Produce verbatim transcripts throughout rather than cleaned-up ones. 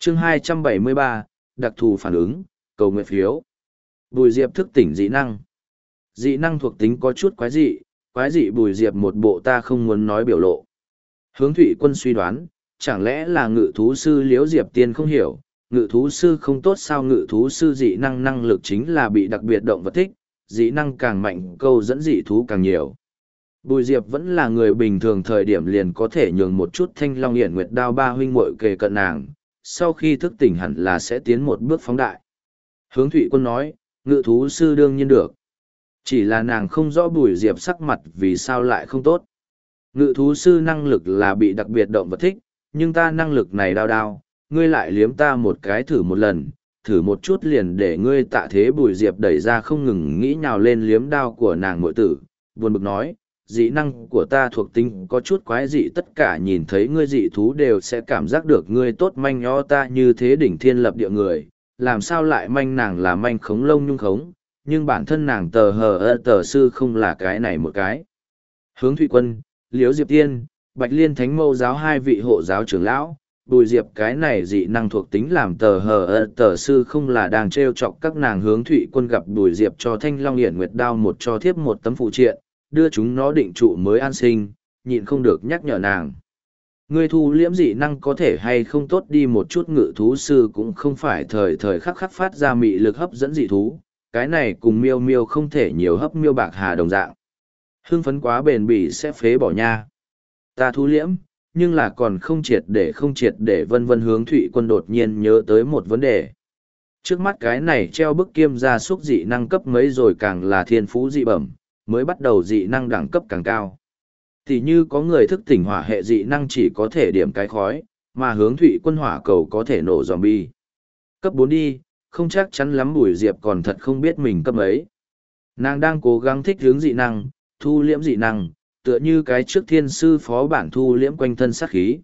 chương hai trăm bảy mươi ba, đặc thù phản ứng, cầu nguyện phiếu. Bùi Diệp thức tỉnh dị năng. Dị năng thuộc tính có chút quái dị, quái dị Bùi Diệp một bộ ta không muốn nói biểu lộ. Hướng Thụy Quân suy đoán, chẳng lẽ là ngự thú sư Liễu Diệp Tiên không hiểu, ngự thú sư không tốt sao? Ngự thú sư dị năng năng lực chính là bị đặc biệt động vật thích, dị năng càng mạnh câu dẫn dị thú càng nhiều. Bùi Diệp vẫn là người bình thường, thời điểm liền có thể nhường một chút Thanh Long Hiển Nguyệt Đao ba huynh muội kề cận nàng, sau khi thức tỉnh hẳn là sẽ tiến một bước phóng đại. Hướng Thụy Quân nói, ngự thú sư đương nhiên được. Chỉ là nàng không rõ Bùi Diệp sắc mặt vì sao lại không tốt. Ngự thú sư năng lực là bị đặc biệt động vật thích, nhưng ta năng lực này đao đao, ngươi lại liếm ta một cái thử một lần, thử một chút liền để ngươi tạ thế. Bùi Diệp đẩy ra không ngừng nghĩ nhào lên liếm đao của nàng muội tử, buồn bực nói, dị năng của ta thuộc tính có chút quái dị, tất cả nhìn thấy ngươi dị thú đều sẽ cảm giác được ngươi tốt manh nho, ta như thế đỉnh thiên lập địa người, làm sao lại manh nàng là manh khống lông nhung khống, nhưng bản thân nàng tờ hờ ơ tờ sư không là cái này một cái. Hướng Thụy Quân, Liễu Diệp Tiên, Bạch Liên Thánh Mâu giáo hai vị hộ giáo trưởng lão, Bùi Diệp cái này dị năng thuộc tính làm tờ hờ ơ tờ sư không là đang trêu chọc các nàng. Hướng Thụy Quân gặp Bùi Diệp cho Thanh Long Hiển Nguyệt Đao một cho thiếp một tấm phụ triện, đưa chúng nó định trụ mới an sinh, nhịn không được nhắc nhở nàng. Ngươi thu liễm dị năng có thể hay không tốt đi một chút, ngự thú sư cũng không phải thời thời khắc khắc phát ra mị lực hấp dẫn dị thú, cái này cùng miêu miêu không thể nhiều hấp miêu bạc hà đồng dạng. Hưng phấn quá bền bỉ sẽ phế bỏ nha. Ta thu liễm, nhưng là còn không triệt để không triệt để vân vân. Hướng Thụy Quân đột nhiên nhớ tới một vấn đề. Trước mắt cái này treo bức kiêm gia súc dị năng cấp mấy rồi, càng là thiên phú dị bẩm, mới bắt đầu dị năng đẳng cấp càng cao. Thì như có người thức tỉnh hỏa hệ dị năng chỉ có thể điểm cái khói, mà Hướng Thụy Quân hỏa cầu có thể nổ zombie. Cấp bốn đi, không chắc chắn lắm. Bùi Diệp còn thật không biết mình cấp ấy. Nàng đang cố gắng thích hướng dị năng, thu liễm dị năng, tựa như cái trước thiên sư phó bản thu liễm quanh thân sát khí.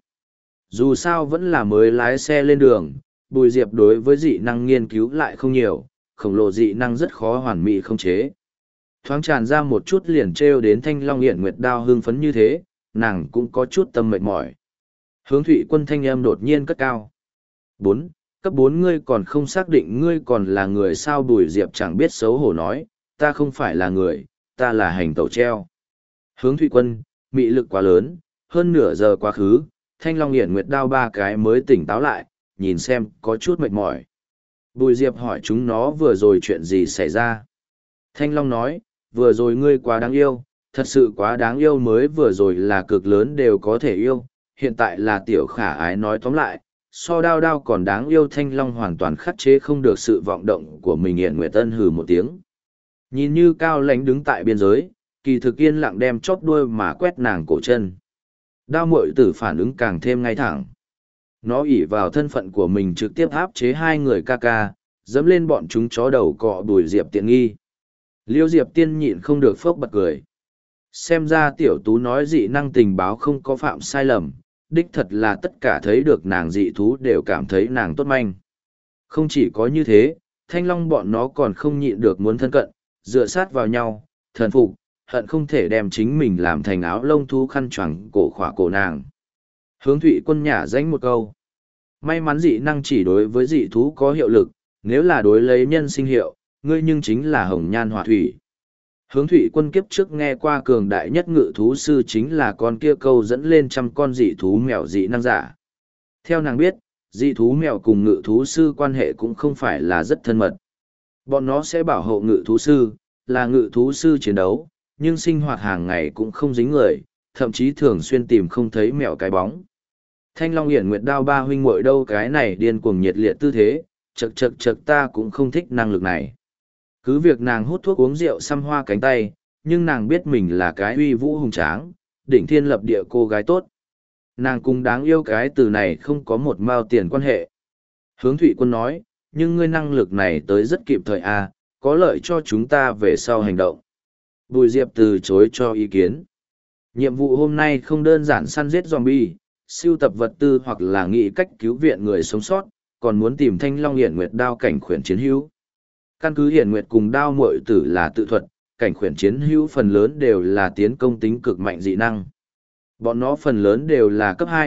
Dù sao vẫn là mới lái xe lên đường, Bùi Diệp đối với dị năng nghiên cứu lại không nhiều, khổng lồ dị năng rất khó hoàn mỹ không chế. Thoáng tràn ra một chút liền trêu đến Thanh Long Hiển Nguyệt Đao hưng phấn như thế, nàng cũng có chút tâm mệt mỏi. Hướng Thụy Quân thanh âm đột nhiên cất cao. Bốn, cấp bốn ngươi còn không xác định ngươi còn là người sao? Bùi Diệp chẳng biết xấu hổ nói, ta không phải là người, ta là hành tẩu treo. Hướng Thụy Quân, mị lực quá lớn, hơn nửa giờ quá khứ, Thanh Long Hiển Nguyệt Đao ba cái mới tỉnh táo lại, nhìn xem có chút mệt mỏi. Bùi Diệp hỏi chúng nó vừa rồi chuyện gì xảy ra. Thanh Long nói, vừa rồi ngươi quá đáng yêu, thật sự quá đáng yêu, mới vừa rồi là cực lớn đều có thể yêu, hiện tại là tiểu khả ái. Nói tóm lại, so đao đao còn đáng yêu. Thanh Long hoàn toàn khắc chế không được sự vọng động của mình. Hiển Nguyệt Ân hừ một tiếng. Nhìn như cao lãnh đứng tại biên giới, kỳ thực yên lặng đem chóp đuôi mà quét nàng cổ chân. Đao muội tử phản ứng càng thêm ngay thẳng. Nó ỷ vào thân phận của mình trực tiếp áp chế hai người ca ca, dẫm lên bọn chúng chó đầu cọ Bùi Diệp tiện nghi. Liêu Diệp Tiên nhịn không được phốc bật cười. Xem ra tiểu tú nói dị năng tình báo không có phạm sai lầm, đích thật là tất cả thấy được nàng dị thú đều cảm thấy nàng tốt manh. Không chỉ có như thế, Thanh Long bọn nó còn không nhịn được muốn thân cận, dựa sát vào nhau, thần phục, hận không thể đem chính mình làm thành áo lông thú khăn choàng cổ khỏa cổ nàng. Hướng Thụy Quân nhả danh một câu. May mắn dị năng chỉ đối với dị thú có hiệu lực, nếu là đối lấy nhân sinh hiệu, ngươi nhưng chính là hồng nhan hỏa thủy. Hướng Thụy Quân kiếp trước nghe qua cường đại nhất ngự thú sư chính là con kia câu dẫn lên trăm con dị thú mèo dị năng giả. Theo nàng biết, dị thú mèo cùng ngự thú sư quan hệ cũng không phải là rất thân mật. Bọn nó sẽ bảo hộ ngự thú sư, là ngự thú sư chiến đấu, nhưng sinh hoạt hàng ngày cũng không dính người, thậm chí thường xuyên tìm không thấy mèo cái bóng. Thanh Long Hiển Nguyệt Đao ba huynh muội đâu cái này điên cuồng nhiệt liệt tư thế, chật chật chật ta cũng không thích năng lực này. Cứ việc nàng hút thuốc uống rượu xăm hoa cánh tay, nhưng nàng biết mình là cái uy vũ hùng tráng, đỉnh thiên lập địa cô gái tốt. Nàng cũng đáng yêu cái từ này không có một mao tiền quan hệ. Hướng Thụy Quân nói, nhưng ngươi năng lực này tới rất kịp thời à, có lợi cho chúng ta về sau hành động. Bùi Diệp từ chối cho ý kiến. Nhiệm vụ hôm nay không đơn giản săn giết zombie, sưu tập vật tư hoặc là nghĩ cách cứu viện người sống sót, còn muốn tìm Thanh Long Hiển Nguyệt Đao cảnh khuyển chiến hữu. Căn cứ Hiển Nguyệt cùng đao muội tử là tự thuật, cảnh khuyển chiến hữu phần lớn đều là tiến công tính cực mạnh dị năng. Bọn nó phần lớn đều là cấp hai,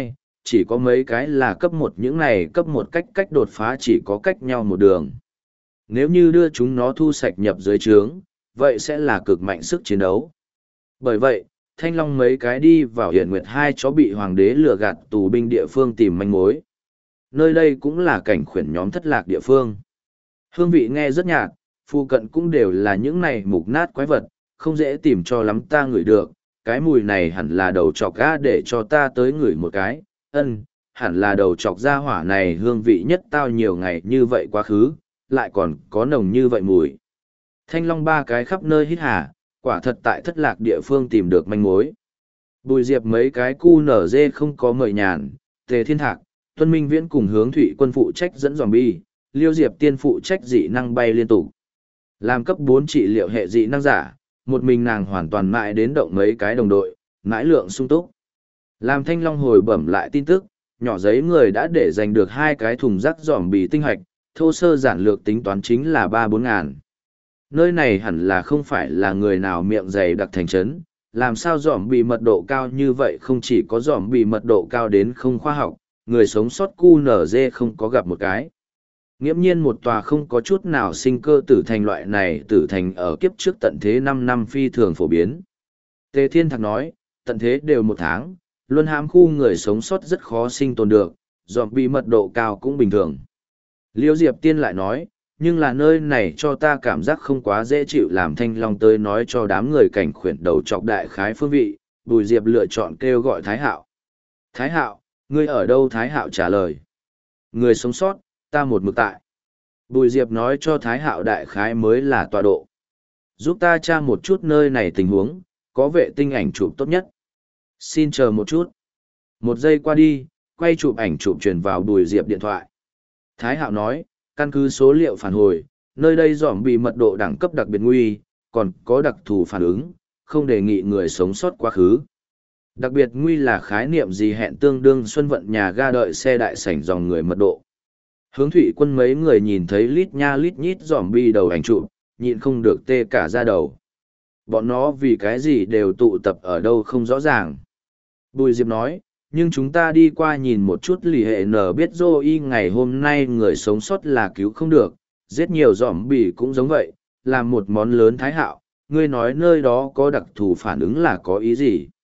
chỉ có mấy cái là cấp một, những này cấp một cách cách đột phá chỉ có cách nhau một đường. Nếu như đưa chúng nó thu sạch nhập dưới trướng, vậy sẽ là cực mạnh sức chiến đấu. Bởi vậy, Thanh Long mấy cái đi vào Hiển Nguyệt hai chó bị hoàng đế lừa gạt tù binh địa phương tìm manh mối. Nơi đây cũng là cảnh khuyển nhóm thất lạc địa phương. Hương vị nghe rất nhạt, phụ cận cũng đều là những này mục nát quái vật, không dễ tìm cho lắm ta ngửi được. Cái mùi này hẳn là đầu chọc ga để cho ta tới ngửi một cái. Ân, hẳn là đầu chọc ra hỏa này hương vị nhất tao nhiều ngày như vậy quá khứ, lại còn có nồng như vậy mùi. Thanh Long ba cái khắp nơi hít hà, quả thật tại thất lạc địa phương tìm được manh mối. Bùi Diệp mấy cái cu nở dê không có mời nhàn, Tề Thiên Thạc, Tuân Minh Viễn cùng hướng thủy quân phụ trách dẫn zombie, Liêu Diệp tiên phụ trách dị năng bay liên tục. Làm cấp bốn trị liệu hệ dị năng giả, một mình nàng hoàn toàn mãi đến động mấy cái đồng đội, mãi lượng sung túc. Làm Thanh Long hồi bẩm lại tin tức, nhỏ giấy người đã để giành được hai cái thùng rác zombie tinh hạch, thô sơ giản lược tính toán chính là ba bốn ngàn. Nơi này hẳn là không phải là người nào miệng dày đặc thành trấn, làm sao dòm bị mật độ cao như vậy, không chỉ có dòm bị mật độ cao đến không khoa học, người sống sót cu nở dê không có gặp một cái. Nghiễm nhiên một tòa không có chút nào sinh cơ tử thành loại này tử thành ở kiếp trước tận thế năm năm phi thường phổ biến. Tề Thiên Thạc nói, tận thế đều một tháng, luân hãm khu người sống sót rất khó sinh tồn được, dòm bị mật độ cao cũng bình thường. Liêu Diệp Tiên lại nói, nhưng là nơi này cho ta cảm giác không quá dễ chịu, làm Thanh Long tới nói cho đám người cảnh khuyển đầu trọc đại khái phương vị, Bùi Diệp lựa chọn kêu gọi Thái Hạo. Thái Hạo, ngươi ở đâu? Thái Hạo trả lời. Người sống sót, ta một mực tại. Bùi Diệp nói cho Thái Hạo đại khái mới là tọa độ. Giúp ta tra một chút nơi này tình huống, có vệ tinh ảnh chụp tốt nhất. Xin chờ một chút. Một giây qua đi, quay chụp ảnh chụp truyền vào Bùi Diệp điện thoại. Thái Hạo nói, căn cứ số liệu phản hồi, nơi đây dòm bị mật độ đẳng cấp đặc biệt nguy, còn có đặc thù phản ứng, không đề nghị người sống sót quá khứ. Đặc biệt nguy là khái niệm gì? Hẹn tương đương xuân vận nhà ga đợi xe đại sảnh dòng người mật độ. Hướng thủy quân mấy người nhìn thấy lít nha lít nhít dòm bi đầu ảnh chụp, nhịn không được tê cả da đầu. Bọn nó vì cái gì đều tụ tập ở đâu không rõ ràng. Bùi Diệp nói, nhưng chúng ta đi qua nhìn một chút lì hệ nở biết dô y ngày hôm nay người sống sót là cứu không được, giết nhiều dòm bì cũng giống vậy, làm một món lớn. Thái Hạo, ngươi nói nơi đó có đặc thù phản ứng là có ý gì?